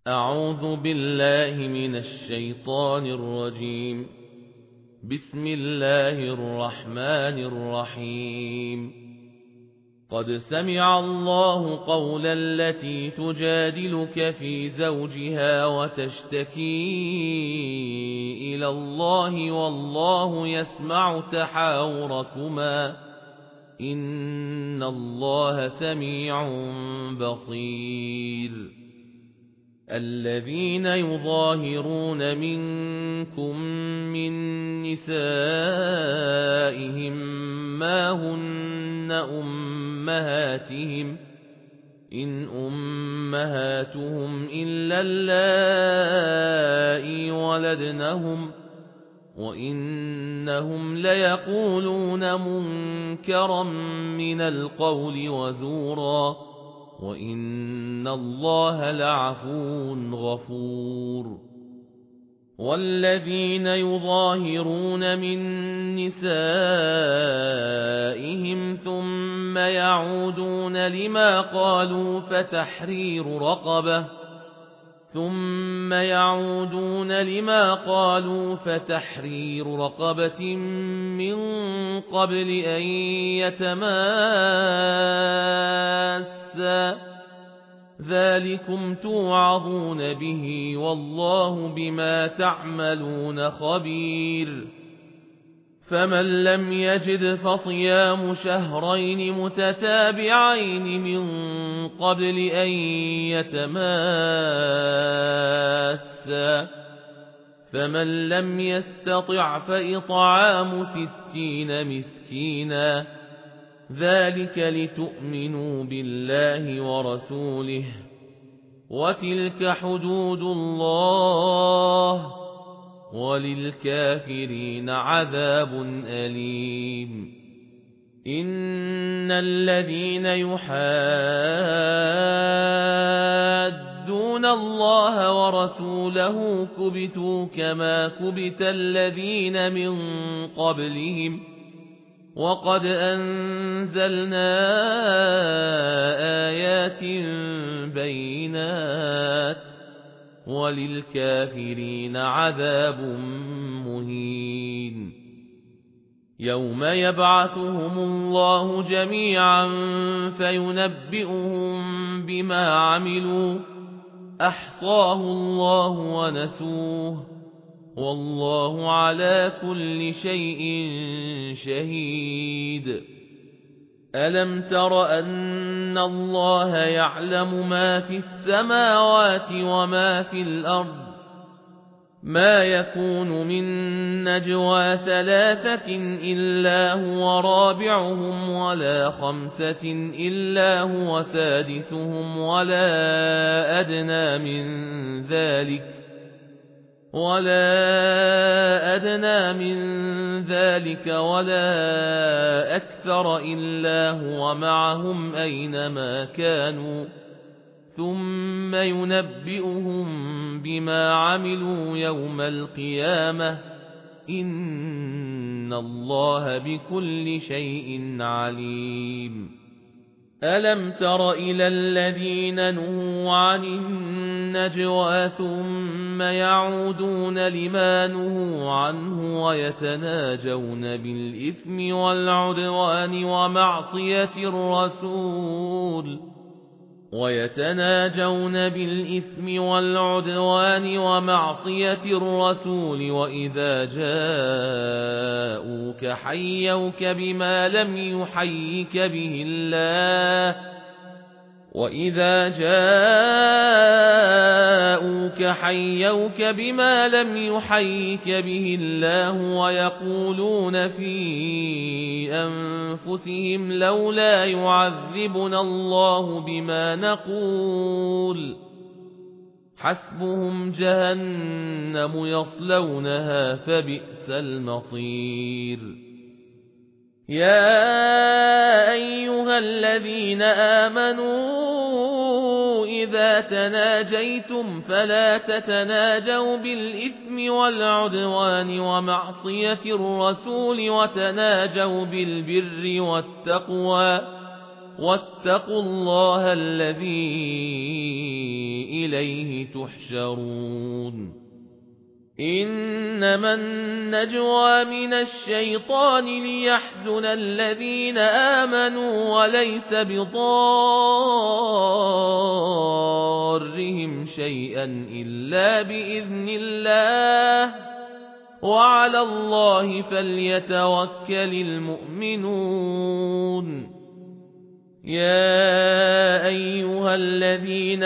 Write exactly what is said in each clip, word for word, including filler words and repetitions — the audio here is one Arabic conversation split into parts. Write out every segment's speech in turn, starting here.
أعوذ بالله من الشيطان الرجيم. بسم الله الرحمن الرحيم. قد سمع الله قول التي تجادلك في زوجها وتشتكي إلى الله والله يسمع تحاوركما إن الله سميع بصير. الذين يظاهرون منكم من نسائهم ما هن أمهاتهم إن أمهاتهم إلا اللائي ولدنهم وإنهم ليقولون منكرا من القول وزورا وإن الله لعفو غفور. والذين يظاهرون من نسائهم ثم يعودون لما قالوا فتحرير رقبة ثم يعودون لما قالوا فتحرير رقبة من قبل أن يتماسا ذلكم توعظون به والله بما تعملون خبير. فمن لم يجد فصيام شهرين متتابعين من قبل أن يتماسا فمن لم يستطع فإطعام ستين مسكينا ذلك لتؤمنوا بالله ورسوله وتلك حدود الله وللكافرين عذاب أليم. إن الذين يحادون الله ورسوله كبتوا كما كبت الذين من قبلهم وقد أنزلنا آيات بينات وللكافرين عذاب مهين. يوم يبعثهم الله جميعا فينبئهم بما عملوا أحصاه الله ونسوه والله على كل شيء شهيد. ألم تر أن الله يعلم ما في السماوات وما في الأرض ما يكون من نجوى ثلاثة إلا هو رابعهم ولا خمسة إلا هو سادسهم ولا أدنى من ذلك ولا أدنى من ذلك ولا أكثر إلا هو معهم أينما كانوا ثم ينبئهم بما عملوا يوم القيامة إن الله بكل شيء عليم. ألم تر إلى الذين نهوا عن النجوى ثم يعودون لما نهوا عنه ويتناجون بالإثم والعدوان ومعصية الرسول ويتناجون بالإثم والعدوان ومعصية الرسول وإذا جاءوك حيوك بما لم يحيك به الله وإذا جاءوك حيوك بما لم يحيك به الله ويقولون في أنفسهم لولا يعذبنا الله بما نقول حسبهم جهنم يصلونها فبئس المصير. يا أيها الذين آمنوا إذا تناجيتم فلا تتناجوا بالإثم والعدوان ومعصية الرسول وتناجوا بالبر والتقوى واتقوا الله الذي إليه تحشرون إنما النجوى من الشيطان ليحزن الذين آمنوا وليس بضارهم شيئا إلا بإذن الله وعلى الله فليتوكل المؤمنون يا أيها الذين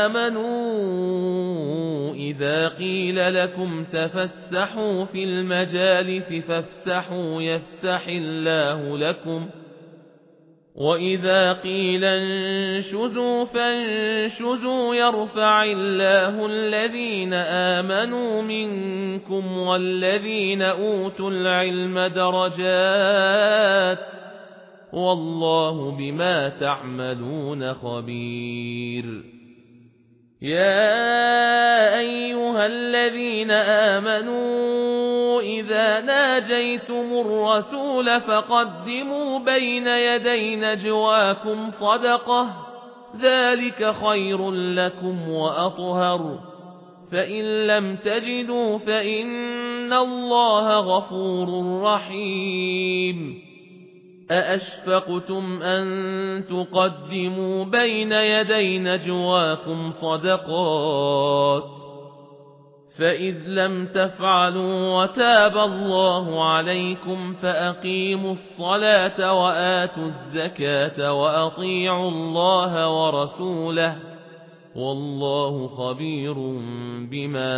آمنوا إذا قيل لكم تفسحوا في المجالس فافسحوا يفسح الله لكم وإذا قيل انشزوا فانشزوا يرفع الله الذين آمنوا منكم والذين أوتوا العلم درجات والله بما تعملون خبير يا أيها الذين آمنوا إذا ناجيتم الرسول فقدموا بين يدي نجواكم صدقة ذلك خير لكم وأطهر فإن لم تجدوا فإن الله غفور رحيم أأشفقتم أن تقدموا بين يدي نجواكم صدقات فإذ لم تفعلوا وتاب الله عليكم فأقيموا الصلاة وآتوا الزكاة وأطيعوا الله ورسوله والله خبير بما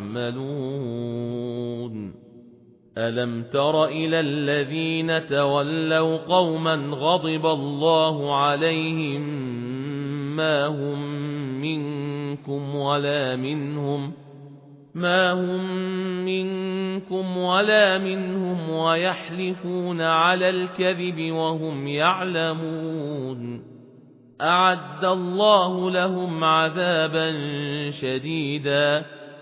تعملون ألم تر إلى الذين تولوا قوما غضب الله عليهم ما هم منكم ولا منهم ما هم منكم ولا منهم ويحلفون على الكذب وهم يعلمون أعد الله لهم عذابا شديدا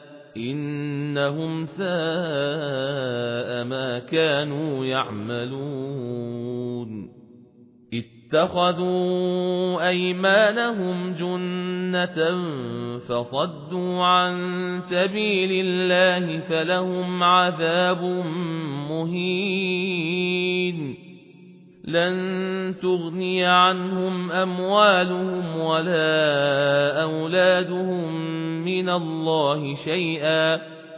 إنهم ساء ما كانوا يعملون اتخذوا أيمانهم جنة فصدوا عن سبيل الله فلهم عذاب مهين لن تغني عنهم أموالهم ولا أولادهم من الله شيئا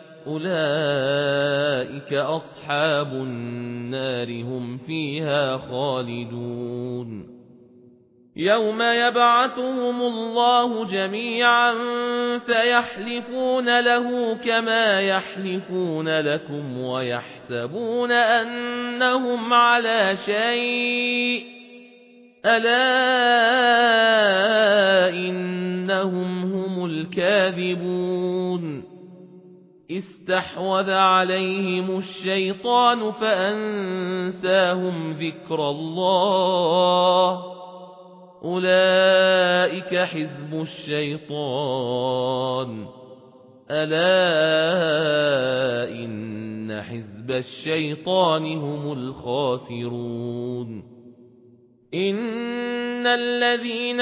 أولئك أصحاب النار هم فيها خالدون يوم يبعثهم الله جميعا فيحلفون له كما يحلفون لكم ويحسبون أنهم على شيء ألا إنهم هم الكاذبون استحوذ عليهم الشيطان فأنساهم ذكر الله أولئك حزب الشيطان ألا إن حزب الشيطان هم الخاسرون إن الذين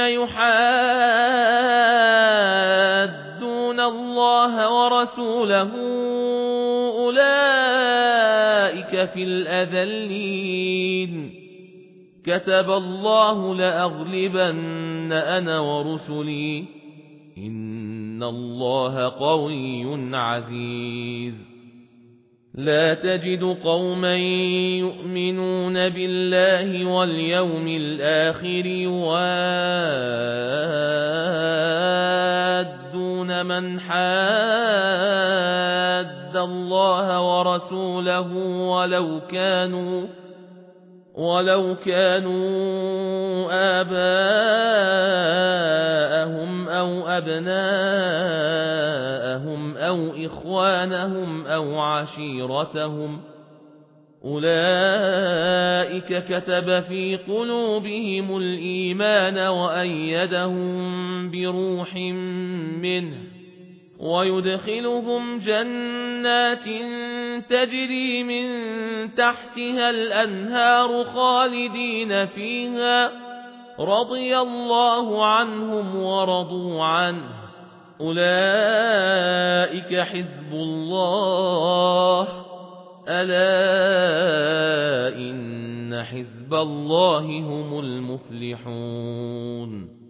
يحادون الله ورسوله أولئك في الأذلين كتب الله لأغلبن أنا ورسلي إن الله قوي عزيز لا تجد قوما يؤمنون بالله واليوم الآخر يوادون من حاد الله ورسوله ولو كانوا ولو كانوا آباءهم أو أبناءهم أو إخوانهم أو عشيرتهم أولئك كتب في قلوبهم الإيمان وأيدهم بروح منه ويدخلهم جنات تجري من تحتها الأنهار خالدين فيها رضي الله عنهم ورضوا عنه أولئك حزب الله ألا إن حزب الله هم المفلحون